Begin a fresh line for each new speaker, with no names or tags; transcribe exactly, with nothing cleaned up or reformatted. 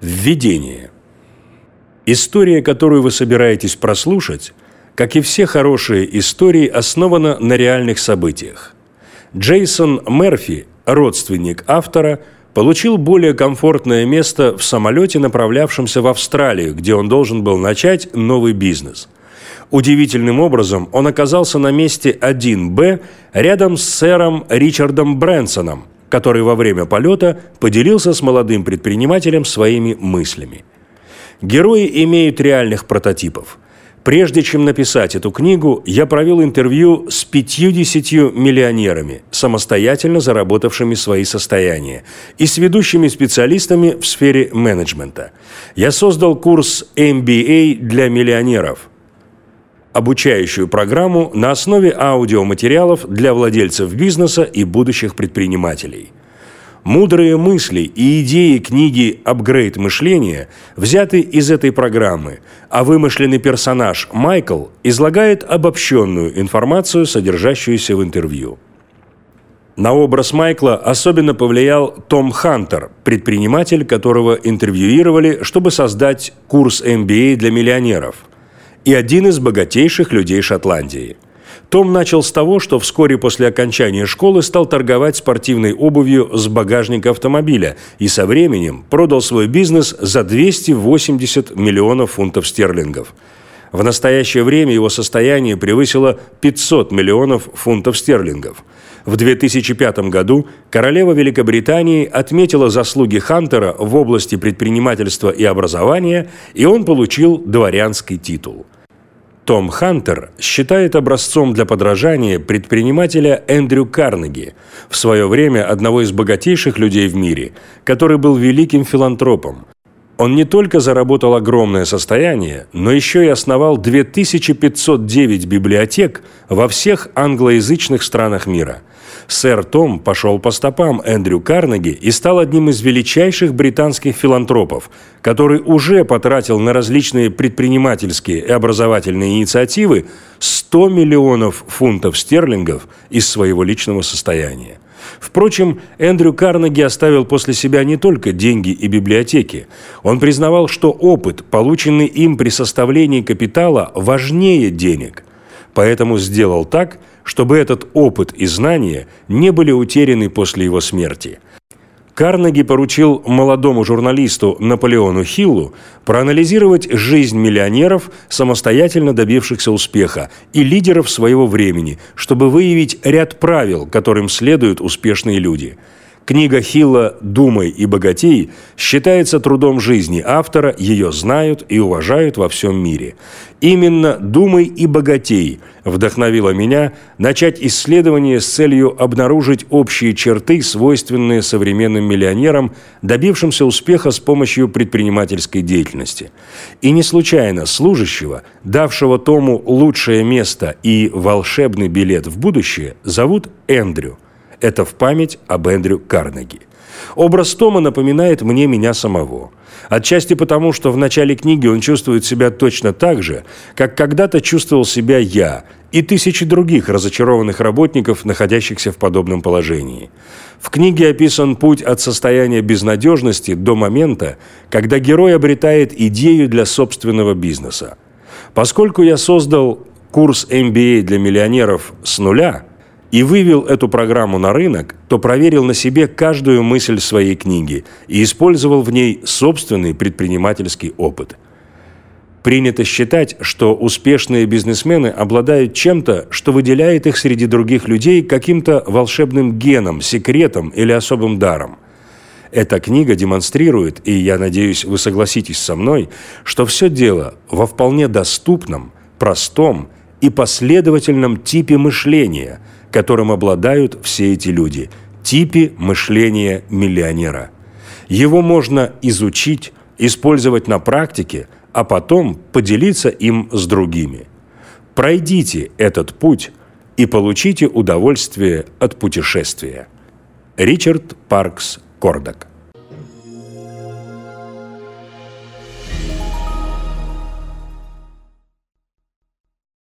Введение. История, которую вы собираетесь прослушать, как и все хорошие истории, основана на реальных событиях. Джейсон Мерфи, родственник автора, получил более комфортное место в самолете, направлявшемся в Австралию, где он должен был начать новый бизнес. Удивительным образом он оказался на месте один Б рядом с сэром Ричардом Брэнсоном, который во время полета поделился с молодым предпринимателем своими мыслями. Герои имеют реальных прототипов. Прежде чем написать эту книгу, я провел интервью с пятьюдесятью миллионерами, самостоятельно заработавшими свои состояния, и с ведущими специалистами в сфере менеджмента. Я создал курс эм би эй для миллионеров, обучающую программу на основе аудиоматериалов для владельцев бизнеса и будущих предпринимателей. Мудрые мысли и идеи книги «Апгрейд мышления» взяты из этой программы, а вымышленный персонаж Майкл излагает обобщенную информацию, содержащуюся в интервью. На образ Майкла особенно повлиял Том Хантер, предприниматель, которого интервьюировали, чтобы создать курс эм би эй для миллионеров, и один из богатейших людей Шотландии. Том начал с того, что вскоре после окончания школы стал торговать спортивной обувью с багажника автомобиля и со временем продал свой бизнес за двести восемьдесят миллионов фунтов стерлингов. В настоящее время его состояние превысило пятьсот миллионов фунтов стерлингов. В две тысячи пятом году королева Великобритании отметила заслуги Хантера в области предпринимательства и образования, и он получил дворянский титул. Том Хантер считает образцом для подражания предпринимателя Эндрю Карнеги, в свое время одного из богатейших людей в мире, который был великим филантропом. Он не только заработал огромное состояние, но еще и основал две тысячи пятьсот девять библиотек во всех англоязычных странах мира. Сэр Том пошел по стопам Эндрю Карнеги и стал одним из величайших британских филантропов, который уже потратил на различные предпринимательские и образовательные инициативы сто миллионов фунтов стерлингов из своего личного состояния. Впрочем, Эндрю Карнеги оставил после себя не только деньги и библиотеки. Он признавал, что опыт, полученный им при составлении капитала, важнее денег. Поэтому сделал так, чтобы этот опыт и знания не были утеряны после его смерти. Карнеги поручил молодому журналисту Наполеону Хиллу проанализировать жизнь миллионеров, самостоятельно добившихся успеха, и лидеров своего времени, чтобы выявить ряд правил, которым следуют успешные люди. Книга Хилла «Думай и богатей» считается трудом жизни автора, ее знают и уважают во всем мире. Именно «Думай и богатей» вдохновила меня начать исследование с целью обнаружить общие черты, свойственные современным миллионерам, добившимся успеха с помощью предпринимательской деятельности. И не случайно служащего, давшего Тому лучшее место и волшебный билет в будущее, зовут Эндрю. Это в память об Эндрю Карнеги. Образ Тома напоминает мне меня самого. Отчасти потому, что в начале книги он чувствует себя точно так же, как когда-то чувствовал себя я и тысячи других разочарованных работников, находящихся в подобном положении. В книге описан путь от состояния безнадежности до момента, когда герой обретает идею для собственного бизнеса. Поскольку я создал курс эм би эй для миллионеров с нуля и вывел эту программу на рынок, то проверил на себе каждую мысль своей книги и использовал в ней собственный предпринимательский опыт. Принято считать, что успешные бизнесмены обладают чем-то, что выделяет их среди других людей каким-то волшебным геном, секретом или особым даром. Эта книга демонстрирует, и я надеюсь, вы согласитесь со мной, что все дело во вполне доступном, простом и последовательном типе мышления, которым обладают все эти люди, типе мышления миллионера. Его можно изучить, использовать на практике, а потом поделиться им с другими. Пройдите этот путь и получите удовольствие от путешествия. Ричард Паркс Кордак.